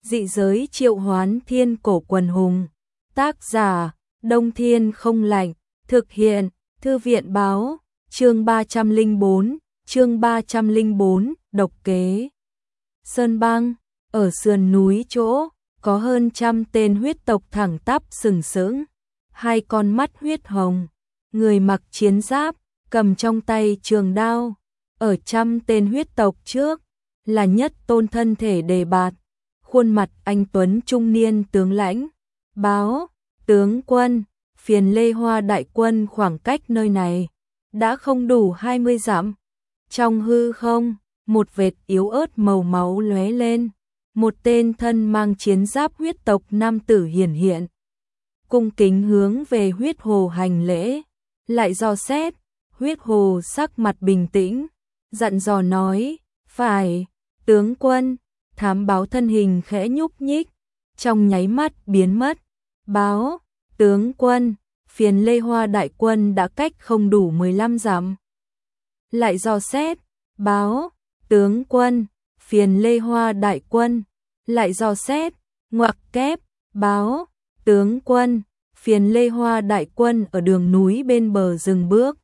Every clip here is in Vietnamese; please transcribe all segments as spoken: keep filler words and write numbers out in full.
Dị giới triệu hoán thiên cổ quần hùng. Tác giả, Đông Thiên không lạnh. Thực hiện, Thư viện báo, chương ba trăm lẻ bốn, chương ba trăm lẻ bốn, độc kế. Sơn Bang, ở sườn núi chỗ, có hơn trăm tên huyết tộc thẳng tắp sừng sững. Hai con mắt huyết hồng, người mặc chiến giáp, cầm trong tay trường đao. Ở trăm tên huyết tộc trước, là nhất tôn thân thể đề bạt. Khuôn mặt anh tuấn trung niên tướng lãnh. Báo, tướng quân, phiền Lê Hoa đại quân khoảng cách nơi này đã không đủ hai mươi dặm. Trong hư không, một vệt yếu ớt màu máu lóe lên, một tên thân mang chiến giáp huyết tộc nam tử hiển hiện, cung kính hướng về huyết hồ hành lễ. Lại dò xét, huyết hồ sắc mặt bình tĩnh, dặn dò nói, phải, tướng quân. Thám báo thân hình khẽ nhúc nhích, trong nháy mắt biến mất. Báo, tướng quân, phiền Lê Hoa đại quân đã cách không đủ mười lăm dặm. Lại dò xét, báo, tướng quân, phiền Lê Hoa đại quân. Lại dò xét, ngoặc kép, báo, tướng quân, phiền Lê Hoa đại quân ở đường núi bên bờ dừng bước.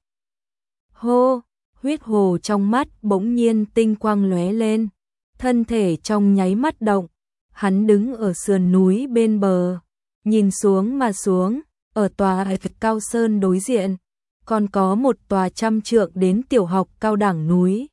Hô, huyết hồ trong mắt bỗng nhiên tinh quang lóe lên. Thân thể trong nháy mắt động, hắn đứng ở sườn núi bên bờ, nhìn xuống mà xuống, ở tòa cao sơn đối diện, còn có một tòa trăm trượng đến tiểu học cao đẳng núi.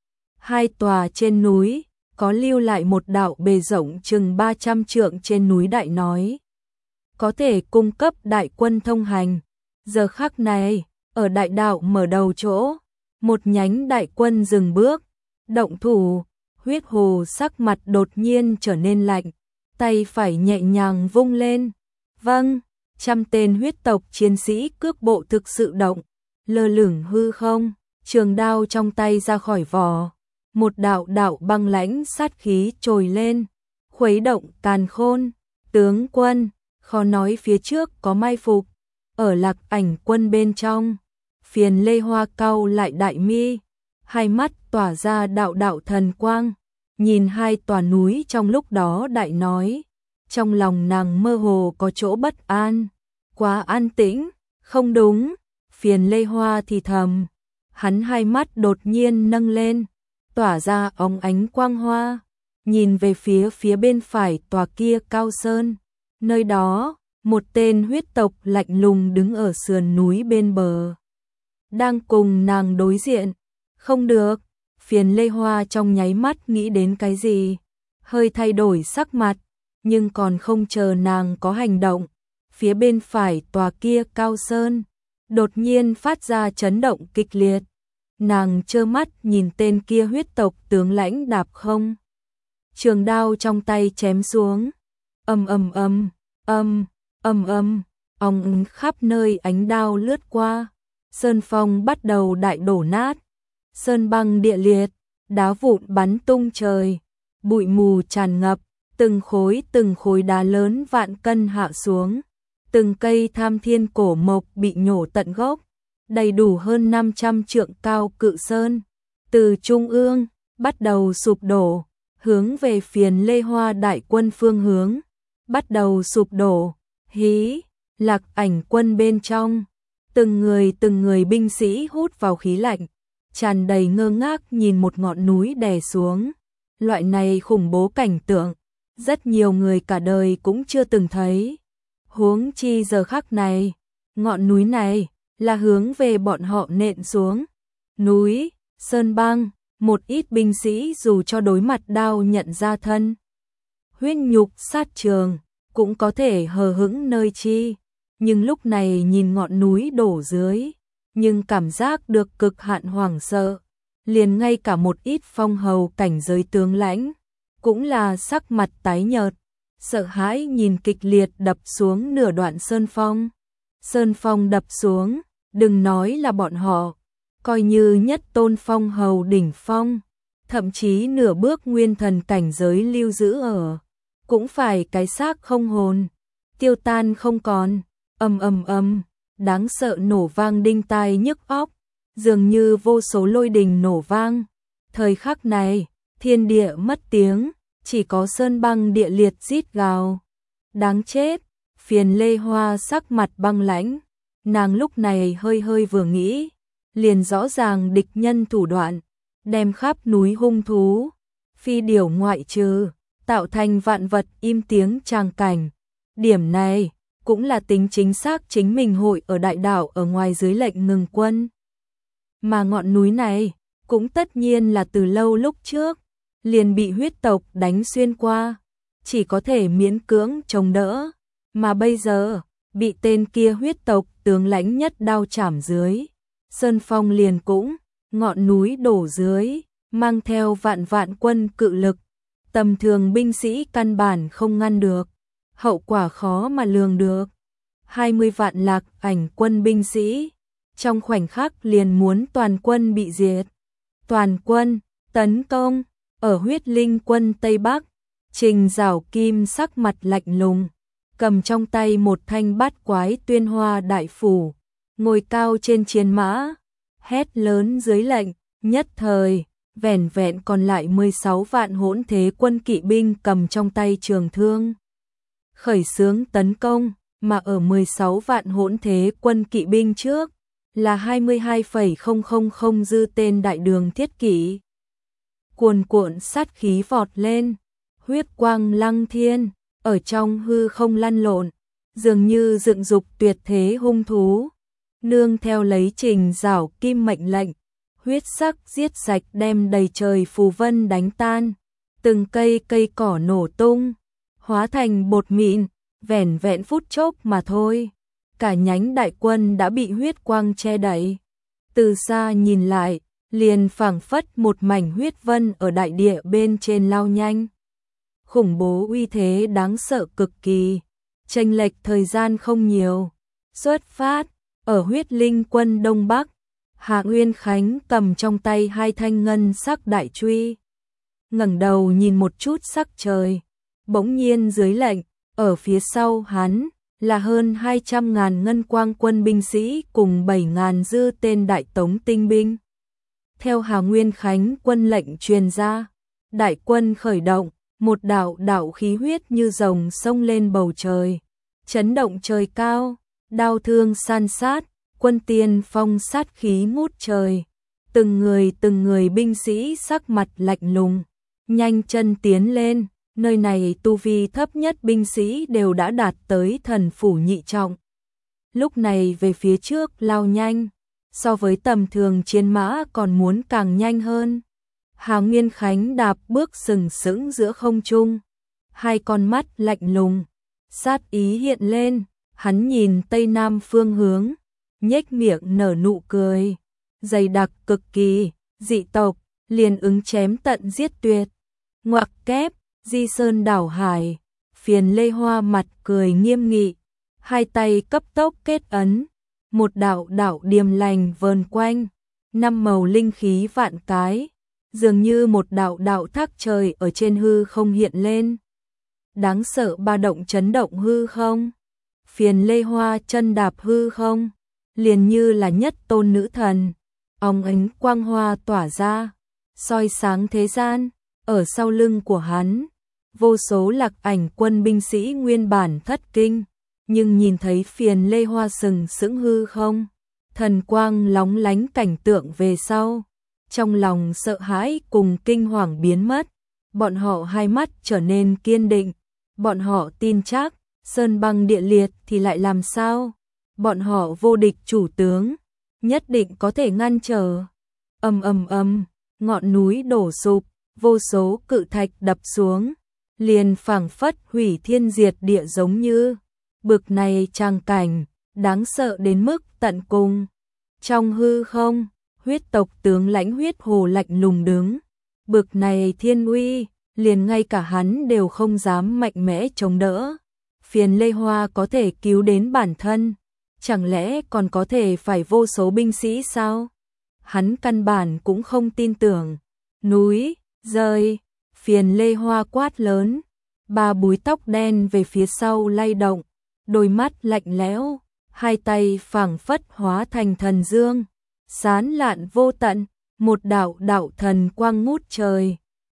Hai tòa trên núi, có lưu lại một đạo bề rộng chừng ba trăm trượng trên núi đại nói. Có thể cung cấp đại quân thông hành. Giờ khắc này, ở đại đạo mở đầu chỗ, một nhánh đại quân dừng bước, động thủ. Huyết hồ sắc mặt đột nhiên trở nên lạnh, tay phải nhẹ nhàng vung lên. Vâng, trăm tên huyết tộc chiến sĩ cước bộ thực sự động, lơ lửng hư không, trường đao trong tay ra khỏi vỏ. Một đạo đạo băng lãnh sát khí trồi lên, khuấy động càn khôn. Tướng quân, khó nói phía trước có mai phục, ở Lạc Ảnh quân bên trong. Phiền Lê Hoa cau lại đại mi, hai mắt tỏa ra đạo đạo thần quang, nhìn hai tòa núi trong lúc đó đại nói. Trong lòng nàng mơ hồ có chỗ bất an, quá an tĩnh, không đúng. Phiền Lê Hoa thì thầm, hắn hai mắt đột nhiên nâng lên, tỏa ra óng ánh quang hoa, nhìn về phía phía bên phải tòa kia cao sơn. Nơi đó, một tên huyết tộc lạnh lùng đứng ở sườn núi bên bờ, đang cùng nàng đối diện. Không được, phiền Lê Hoa trong nháy mắt nghĩ đến cái gì, hơi thay đổi sắc mặt, nhưng còn không chờ nàng có hành động, phía bên phải tòa kia cao sơn đột nhiên phát ra chấn động kịch liệt. Nàng trơ mắt nhìn tên kia huyết tộc tướng lãnh đạp không, trường đao trong tay chém xuống. Ầm ầm ầm, ầm, ầm ầm, ong khắp nơi ánh đao lướt qua, sơn phong bắt đầu đại đổ nát. Sơn băng địa liệt, đá vụn bắn tung trời, bụi mù tràn ngập, từng khối từng khối đá lớn vạn cân hạ xuống, từng cây tham thiên cổ mộc bị nhổ tận gốc, đầy đủ hơn năm trăm trượng cao cự sơn, từ trung ương bắt đầu sụp đổ, hướng về phiền Lê Hoa đại quân phương hướng, bắt đầu sụp đổ. Hí, Lạc Ảnh quân bên trong, từng người từng người binh sĩ hút vào khí lạnh, tràn đầy ngơ ngác nhìn một ngọn núi đè xuống. Loại này khủng bố cảnh tượng, rất nhiều người cả đời cũng chưa từng thấy. Huống chi giờ khắc này, ngọn núi này là hướng về bọn họ nện xuống. Núi, sơn băng, một ít binh sĩ dù cho đối mặt đao nhận ra thân huyết nhục sát trường, cũng có thể hờ hững nơi chi. Nhưng lúc này nhìn ngọn núi đổ dưới, nhưng cảm giác được cực hạn hoảng sợ, liền ngay cả một ít phong hầu cảnh giới tướng lãnh, cũng là sắc mặt tái nhợt, sợ hãi nhìn kịch liệt đập xuống nửa đoạn sơn phong. Sơn phong đập xuống, đừng nói là bọn họ, coi như nhất tôn phong hầu đỉnh phong, thậm chí nửa bước nguyên thần cảnh giới lưu giữ ở, cũng phải cái xác không hồn, tiêu tan không còn. Ầm ầm ầm, đáng sợ nổ vang đinh tai nhức óc, dường như vô số lôi đình nổ vang. Thời khắc này, thiên địa mất tiếng, chỉ có sơn băng địa liệt rít gào. Đáng chết, Phiền Lê Hoa sắc mặt băng lãnh, nàng lúc này hơi hơi vừa nghĩ, liền rõ ràng địch nhân thủ đoạn, đem khắp núi hung thú, phi điểu ngoại trừ, tạo thành vạn vật im tiếng tràng cảnh. Điểm này cũng là tính chính xác chính mình hội ở đại đảo ở ngoài dưới lệnh ngừng quân. Mà ngọn núi này cũng tất nhiên là từ lâu lúc trước liền bị huyết tộc đánh xuyên qua, chỉ có thể miễn cưỡng chống đỡ, mà bây giờ bị tên kia huyết tộc tướng lãnh nhất đao chảm dưới, sơn phong liền cũng, ngọn núi đổ dưới, mang theo vạn vạn quân cự lực, tầm thường binh sĩ căn bản không ngăn được, hậu quả khó mà lường được. hai mươi vạn Lạc Ảnh quân binh sĩ, trong khoảnh khắc liền muốn toàn quân bị diệt. Toàn quân tấn công, ở huyết linh quân Tây Bắc, Trình Giảo Kim sắc mặt lạnh lùng, cầm trong tay một thanh bát quái tuyên hoa đại phủ, ngồi cao trên chiến mã, hét lớn dưới lệnh, nhất thời, vẻn vẹn còn lại mười sáu vạn hỗn thế quân kỵ binh cầm trong tay trường thương. Khởi xướng tấn công, mà ở mười sáu vạn hỗn thế quân kỵ binh trước, là hai mươi hai phẩy không không không dư tên đại đường thiết kỵ. Cuồn cuộn sát khí vọt lên, huyết quang lăng thiên, ở trong hư không lăn lộn, dường như dựng dục tuyệt thế hung thú. Nương theo lấy Trình Giảo Kim mệnh lệnh, huyết sắc giết sạch đem đầy trời phù vân đánh tan, từng cây cây cỏ nổ tung, hóa thành bột mịn, vẻn vẹn phút chốc mà thôi. Cả nhánh đại quân đã bị huyết quang che đậy. Từ xa nhìn lại, liền phảng phất một mảnh huyết vân ở đại địa bên trên lao nhanh. Khủng bố uy thế đáng sợ cực kỳ, chênh lệch thời gian không nhiều. Xuất phát, ở huyết linh quân Đông Bắc, Hạ Nguyên Khánh cầm trong tay hai thanh ngân sắc đại truy. Ngẩng đầu nhìn một chút sắc trời, bỗng nhiên dưới lệnh, ở phía sau hắn là hơn hai trăm ngàn ngân quang quân binh sĩ cùng bảy ngàn dư tên đại tống tinh binh. Theo Hà Nguyên Khánh quân lệnh truyền ra, đại quân khởi động, một đạo đạo khí huyết như rồng sông lên bầu trời, chấn động trời cao, đao thương san sát, quân tiên phong sát khí ngút trời. Từng người từng người binh sĩ sắc mặt lạnh lùng, nhanh chân tiến lên. Nơi này tu vi thấp nhất binh sĩ đều đã đạt tới thần phủ nhị trọng. Lúc này về phía trước lao nhanh, so với tầm thường chiến mã còn muốn càng nhanh hơn. Hà Nguyên Khánh đạp bước sừng sững giữa không trung, hai con mắt lạnh lùng, sát ý hiện lên, hắn nhìn tây nam phương hướng, nhếch miệng nở nụ cười, dày đặc cực kỳ, dị tộc, liền ứng chém tận giết tuyệt. Ngoặc kép, Di Sơn đảo hải, Phiền Lê Hoa mặt cười nghiêm nghị, hai tay cấp tốc kết ấn, một đạo đạo điềm lành vờn quanh, năm màu linh khí vạn cái, dường như một đạo đạo thác trời ở trên hư không hiện lên. Đáng sợ ba động chấn động hư không, Phiền Lê Hoa chân đạp hư không, liền như là nhất tôn nữ thần, óng ánh quang hoa tỏa ra, soi sáng thế gian. Ở sau lưng của hắn, vô số Lạc Ảnh quân binh sĩ nguyên bản thất kinh, nhưng nhìn thấy Phiền Lê Hoa sừng sững hư không, thần quang lóng lánh cảnh tượng về sau, trong lòng sợ hãi cùng kinh hoàng biến mất, bọn họ hai mắt trở nên kiên định, bọn họ tin chắc, sơn băng địa liệt thì lại làm sao, bọn họ vô địch chủ tướng, nhất định có thể ngăn trở. Ầm ầm ầm, ngọn núi đổ sụp, vô số cự thạch đập xuống, liền phảng phất hủy thiên diệt địa giống như. Bực này tràng cảnh, đáng sợ đến mức tận cùng. Trong hư không, huyết tộc tướng lãnh huyết hồ lạnh lùng đứng. Bực này thiên uy, liền ngay cả hắn đều không dám mạnh mẽ chống đỡ. Phiền Lê Hoa có thể cứu đến bản thân, chẳng lẽ còn có thể phải vô số binh sĩ sao? Hắn căn bản cũng không tin tưởng. Núi rơi, Phiền Lê Hoa quát lớn, ba búi tóc đen về phía sau lay động, đôi mắt lạnh lẽo, hai tay phảng phất hóa thành thần dương, sán lạn vô tận, một đạo đạo thần quang ngút trời,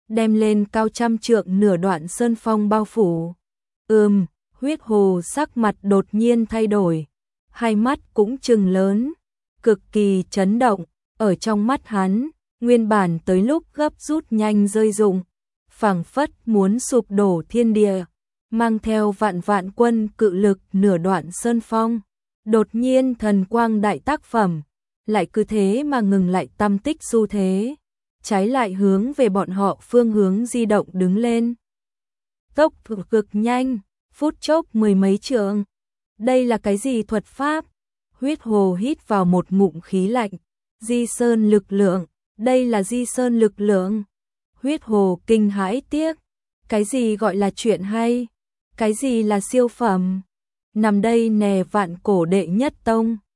đem lên cao trăm trượng nửa đoạn sơn phong bao phủ. Ừm, huyết hồ sắc mặt đột nhiên thay đổi, hai mắt cũng trừng lớn, cực kỳ chấn động, ở trong mắt hắn, nguyên bản tới lúc gấp rút nhanh rơi rụng, phảng phất muốn sụp đổ thiên địa, mang theo vạn vạn quân cự lực nửa đoạn sơn phong, đột nhiên thần quang đại tác phẩm, lại cứ thế mà ngừng lại tâm tích xu thế, trái lại hướng về bọn họ phương hướng di động đứng lên. Tốc độ cực nhanh, phút chốc mười mấy trượng. Đây là cái gì thuật pháp? Huyết hồ hít vào một ngụm khí lạnh. Di sơn lực lượng, đây là di sơn lực lượng. Huyết hồ kinh hãi tiếc. Cái gì gọi là chuyện hay? Cái gì là siêu phẩm? Nằm đây nè vạn cổ đệ nhất tông.